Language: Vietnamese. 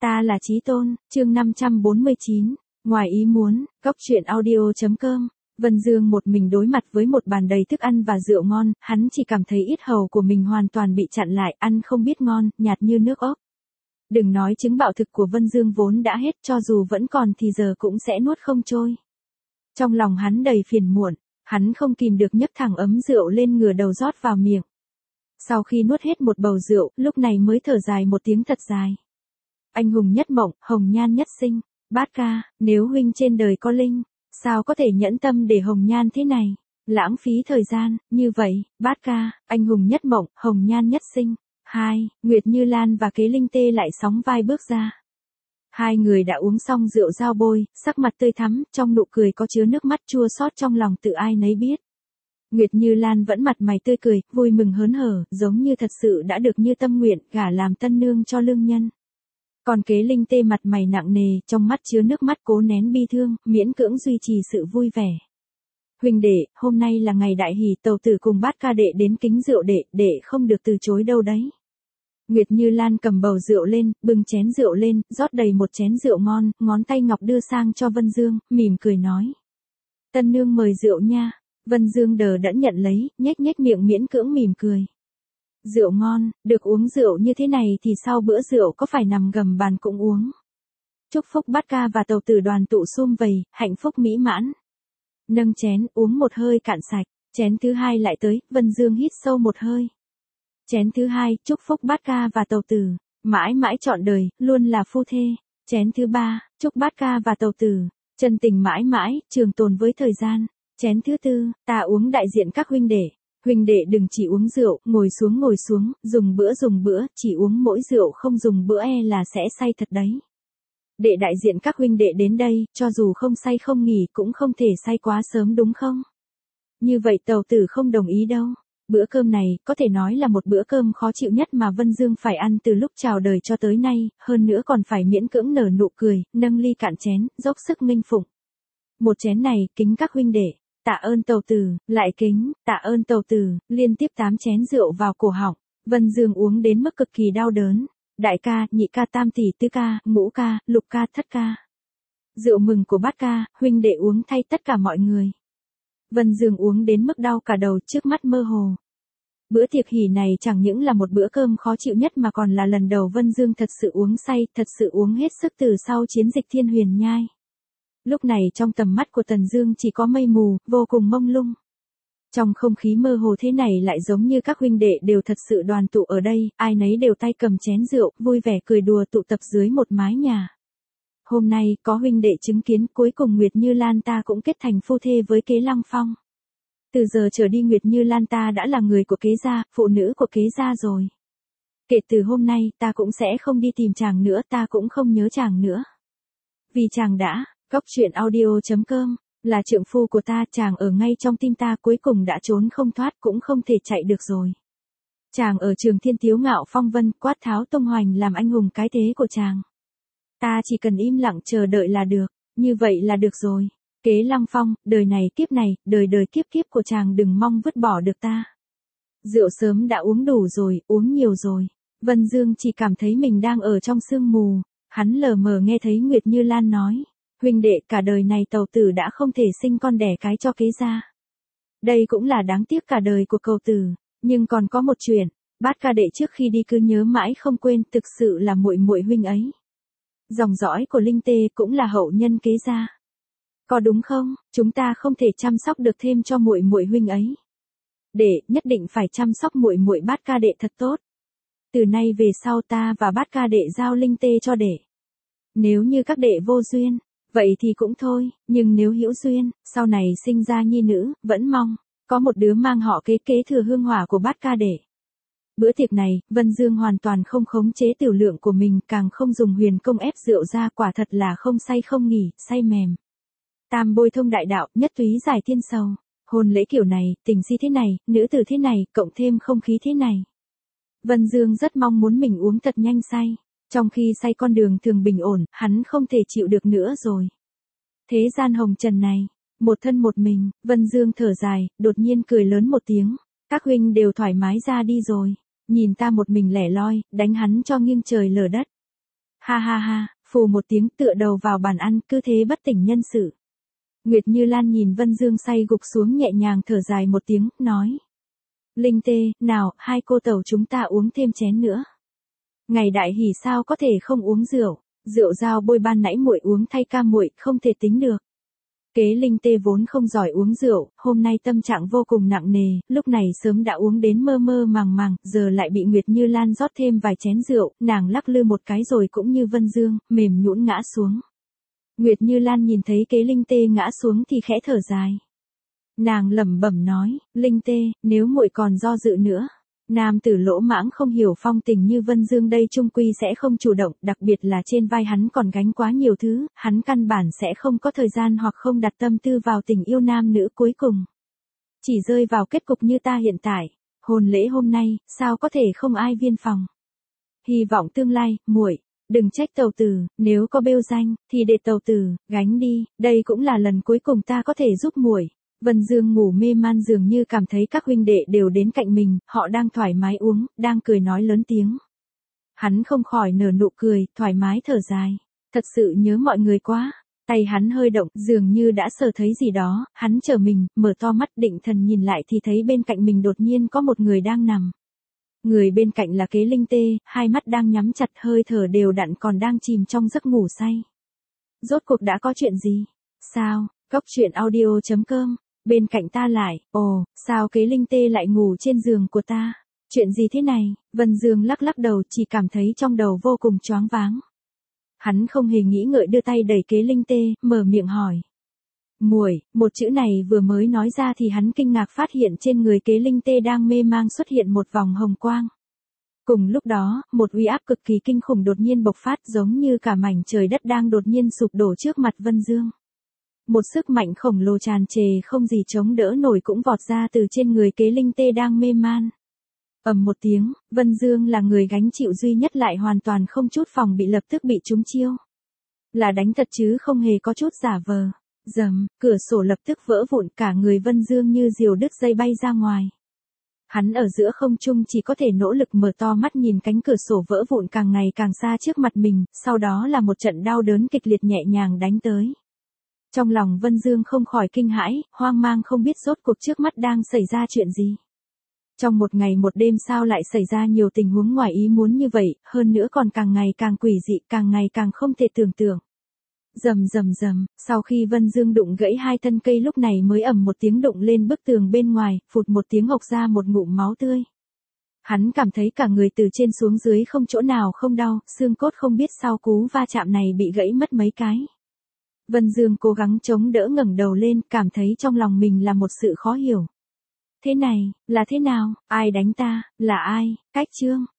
Ta là Chí Tôn, chương 549, ngoài ý muốn, góc truyện audio.com. Vân Dương một mình đối mặt với một bàn đầy thức ăn và rượu ngon, hắn chỉ cảm thấy yết hầu của mình hoàn toàn bị chặn lại, ăn không biết ngon, nhạt như nước ốc. Đừng nói chứng bạo thực của Vân Dương vốn đã hết, cho dù vẫn còn thì giờ cũng sẽ nuốt không trôi. Trong lòng hắn đầy phiền muộn, hắn không kìm được nhấc thẳng ấm rượu lên ngửa đầu rót vào miệng. Sau khi nuốt hết một bầu rượu, lúc này mới thở dài một tiếng thật dài. Anh hùng nhất mộng, hồng nhan nhất sinh, Bát ca, nếu huynh trên đời có linh, sao có thể nhẫn tâm để hồng nhan thế này, lãng phí thời gian, như vậy, Bát ca, anh hùng nhất mộng, hồng nhan nhất sinh. Nguyệt Như Lan và Kế Linh Tê lại sóng vai bước ra. Hai người đã uống xong rượu giao bôi, sắc mặt tươi thắm, trong nụ cười có chứa nước mắt chua xót trong lòng tự ai nấy biết. Nguyệt Như Lan vẫn mặt mày tươi cười, vui mừng hớn hở, giống như thật sự đã được như tâm nguyện, gả làm tân nương cho lương nhân. Còn Kế Linh Tê mặt mày nặng nề, trong mắt chứa nước mắt cố nén bi thương, miễn cưỡng duy trì sự vui vẻ. Huynh đệ, hôm nay là ngày đại hỷ, tàu tử cùng Bát ca đệ đến kính rượu đệ không được từ chối đâu đấy. Nguyệt Như Lan cầm bầu rượu lên, bưng chén rượu lên, rót đầy một chén rượu ngon, ngón tay ngọc đưa sang cho Vân Dương, mỉm cười nói. Tân nương mời rượu nha. Vân Dương đờ đẫn nhận lấy, nhếch miệng miễn cưỡng mỉm cười. Rượu ngon, được uống rượu như thế này thì sau bữa rượu có phải nằm gầm bàn cũng uống. Chúc phúc Bát ca và tàu tử đoàn tụ sum vầy, hạnh phúc mỹ mãn. Nâng chén, uống một hơi cạn sạch, chén thứ hai lại tới, Vân Dương hít sâu một hơi. Chén thứ hai, chúc phúc Bát ca và tàu tử, mãi mãi trọn đời, luôn là phu thê. Chén thứ ba, chúc Bát ca và tàu tử, chân tình mãi mãi, trường tồn với thời gian. Chén thứ tư, ta uống đại diện các huynh đệ đừng chỉ uống rượu, ngồi xuống, dùng bữa, chỉ uống mỗi rượu không dùng bữa là sẽ say thật đấy. Đệ đại diện các huynh đệ đến đây, cho dù không say không nghỉ cũng không thể say quá sớm đúng không? Như vậy tàu tử không đồng ý đâu. Bữa cơm này, có thể nói là một bữa cơm khó chịu nhất mà Vân Dương phải ăn từ lúc chào đời cho tới nay, hơn nữa còn phải miễn cưỡng nở nụ cười, nâng ly cạn chén, dốc sức nghênh phụng. Một chén này, kính các huynh đệ. Tạ ơn tàu tử, lại kính, tạ ơn tàu tử, liên tiếp 8 chén rượu vào cổ họng, Vân Dương uống đến mức cực kỳ đau đớn. Đại ca, nhị ca, tam tỷ, tứ ca, ngũ ca, lục ca, thất ca. Rượu mừng của Bát ca, huynh đệ uống thay tất cả mọi người. Vân Dương uống đến mức đau cả đầu, trước mắt mơ hồ. Bữa tiệc hỷ này chẳng những là một bữa cơm khó chịu nhất mà còn là lần đầu Vân Dương thật sự uống say, thật sự uống hết sức từ sau chiến dịch Thiên Huyền Nhai. Lúc này trong tầm mắt của Tần Dương chỉ có mây mù, vô cùng mông lung. Trong không khí mơ hồ thế này lại giống như các huynh đệ đều thật sự đoàn tụ ở đây, ai nấy đều tay cầm chén rượu, vui vẻ cười đùa tụ tập dưới một mái nhà. Hôm nay, có huynh đệ chứng kiến cuối cùng Nguyệt Như Lan ta cũng kết thành phu thê với Kế Lăng Phong. Từ giờ trở đi Nguyệt Như Lan ta đã là người của Kế gia, phụ nữ của Kế gia rồi. Kể từ hôm nay, ta cũng sẽ không đi tìm chàng nữa, ta cũng không nhớ chàng nữa. Vì chàng đã, góc truyện audio.com, là trượng phu của ta, chàng ở ngay trong tim ta, cuối cùng đã trốn không thoát cũng không thể chạy được rồi. Chàng ở Trường Thiên Tiếu ngạo phong vân, quát tháo tung hoành làm anh hùng cái thế của chàng. Ta chỉ cần im lặng chờ đợi là được, như vậy là được rồi. Kế Lăng Phong, đời này kiếp này, đời đời kiếp kiếp của chàng đừng mong vứt bỏ được ta. Rượu sớm đã uống đủ rồi, uống nhiều rồi. Vân Dương chỉ cảm thấy mình đang ở trong sương mù, hắn lờ mờ nghe thấy Nguyệt Như Lan nói. Huynh đệ, cả đời này tàu tử đã không thể sinh con đẻ cái cho Kế gia. Đây cũng là đáng tiếc cả đời của cậu tử, nhưng còn có một chuyện, Bát ca đệ trước khi đi cứ nhớ mãi không quên, thực sự là muội muội huynh ấy. Dòng dõi của Linh Tê cũng là hậu nhân Kế gia. Có đúng không? Chúng ta không thể chăm sóc được thêm cho muội muội huynh ấy. Đệ nhất định phải chăm sóc muội muội Bát ca đệ thật tốt. Từ nay về sau ta và Bát ca đệ giao Linh Tê cho đệ. Nếu như các đệ vô duyên, vậy thì cũng thôi, nhưng nếu hữu duyên, sau này sinh ra nhi nữ, vẫn mong có một đứa mang họ kế thừa hương hỏa của Bát ca đệ. Bữa tiệc này, Vân Dương hoàn toàn không khống chế tiểu lượng của mình, càng không dùng huyền công ép rượu ra, quả thật là không say không nghỉ, say mềm. Tam bôi thông đại đạo, nhất túy giải thiên sầu. Hôn lễ kiểu này, tình si thế này, nữ tử thế này, cộng thêm không khí thế này. Vân Dương rất mong muốn mình uống thật nhanh say. Trong khi say con đường thường bình ổn, hắn không thể chịu được nữa rồi. Thế gian hồng trần này, một thân một mình, Vân Dương thở dài, đột nhiên cười lớn một tiếng. Các huynh đều thoải mái ra đi rồi. Nhìn ta một mình lẻ loi, đánh hắn cho nghiêng trời lở đất. Ha ha ha, phù một tiếng tựa đầu vào bàn ăn, cứ thế bất tỉnh nhân sự. Nguyệt Như Lan nhìn Vân Dương say gục xuống nhẹ nhàng thở dài một tiếng, nói. Linh Tê, nào, hai cô tẩu chúng ta uống thêm chén nữa. Ngày đại hỉ sao có thể không uống rượu, rượu dao bôi ban nãy muội uống thay ca muội, không thể tính được. Kế Linh Tê vốn không giỏi uống rượu, hôm nay tâm trạng vô cùng nặng nề, lúc này sớm đã uống đến mơ mơ màng màng, giờ lại bị Nguyệt Như Lan rót thêm vài chén rượu, nàng lắc lư một cái rồi cũng như Vân Dương, mềm nhũn ngã xuống. Nguyệt Như Lan nhìn thấy Kế Linh Tê ngã xuống thì khẽ thở dài. Nàng lẩm bẩm nói, Linh Tê, nếu muội còn do dự nữa, nam tử lỗ mãng không hiểu phong tình như Vân Dương đây chung quy sẽ không chủ động, đặc biệt là trên vai hắn còn gánh quá nhiều thứ, hắn căn bản sẽ không có thời gian hoặc không đặt tâm tư vào tình yêu nam nữ cuối cùng. Chỉ rơi vào kết cục như ta hiện tại, hôn lễ hôm nay, sao có thể không ai viên phòng. Hy vọng tương lai, muội, đừng trách tàu tử, nếu có bêu danh, thì để tàu tử, gánh đi, đây cũng là lần cuối cùng ta có thể giúp muội. Vân Dương ngủ mê man dường như cảm thấy các huynh đệ đều đến cạnh mình, họ đang thoải mái uống, đang cười nói lớn tiếng. Hắn không khỏi nở nụ cười, thoải mái thở dài. Thật sự nhớ mọi người quá. Tay hắn hơi động, dường như đã sờ thấy gì đó, hắn trở mình, mở to mắt định thần nhìn lại thì thấy bên cạnh mình đột nhiên có một người đang nằm. Người bên cạnh là Kế Linh Tê, hai mắt đang nhắm chặt, hơi thở đều đặn còn đang chìm trong giấc ngủ say. Rốt cuộc đã có chuyện gì? Sao? Cốc truyện audio.com. Bên cạnh ta lại, ồ, sao Kế Linh Tê lại ngủ trên giường của ta? Chuyện gì thế này? Vân Dương lắc lắc đầu, chỉ cảm thấy trong đầu vô cùng choáng váng. Hắn không hề nghĩ ngợi đưa tay đẩy Kế Linh Tê, mở miệng hỏi. Muội, một chữ này vừa mới nói ra thì hắn kinh ngạc phát hiện trên người Kế Linh Tê đang mê mang xuất hiện một vòng hồng quang. Cùng lúc đó, một uy áp cực kỳ kinh khủng đột nhiên bộc phát giống như cả mảnh trời đất đang đột nhiên sụp đổ trước mặt Vân Dương. Một sức mạnh khổng lồ tràn trề không gì chống đỡ nổi cũng vọt ra từ trên người Kế Linh Tê đang mê man. Ầm một tiếng, Vân Dương là người gánh chịu duy nhất lại hoàn toàn không chút phòng bị lập tức bị trúng chiêu. Là đánh thật chứ không hề có chút giả vờ. Dầm, cửa sổ lập tức vỡ vụn, cả người Vân Dương như diều đứt dây bay ra ngoài. Hắn ở giữa không trung chỉ có thể nỗ lực mở to mắt nhìn cánh cửa sổ vỡ vụn càng ngày càng xa trước mặt mình, sau đó là một trận đau đớn kịch liệt nhẹ nhàng đánh tới. Trong lòng Vân Dương không khỏi kinh hãi, hoang mang không biết rốt cuộc trước mắt đang xảy ra chuyện gì. Trong một ngày một đêm sao lại xảy ra nhiều tình huống ngoài ý muốn như vậy, hơn nữa còn càng ngày càng quỷ dị, càng ngày càng không thể tưởng tượng. Rầm rầm rầm, sau khi Vân Dương đụng gãy hai thân cây lúc này mới ầm một tiếng đụng lên bức tường bên ngoài, phụt một tiếng ộc ra một ngụm máu tươi. Hắn cảm thấy cả người từ trên xuống dưới không chỗ nào không đau, xương cốt không biết sau cú va chạm này bị gãy mất mấy cái. Vân Dương cố gắng chống đỡ ngẩng đầu lên, cảm thấy trong lòng mình là một sự khó hiểu. Thế này, là thế nào, ai đánh ta, là ai, cách Trương,